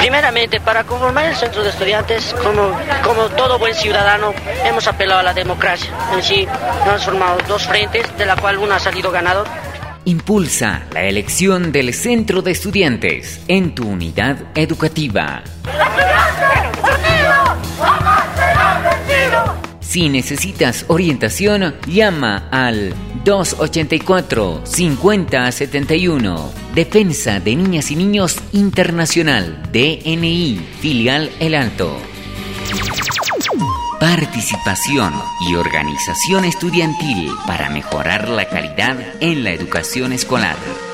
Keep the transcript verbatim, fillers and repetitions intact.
Primeramente, para conformar el centro de estudiantes, como, como todo buen ciudadano, hemos apelado a la democracia. En sí, hemos formado dos frentes, de la cual uno ha salido ganador. Impulsa la elección del centro de estudiantes en tu unidad educativa. Si necesitas orientación, llama al dos ochenta y cuatro, cincuenta setenta y uno. Defensa de Niñas y Niños Internacional, D N I, Filial El Alto. Participación y organización estudiantil para mejorar la calidad en la educación escolar.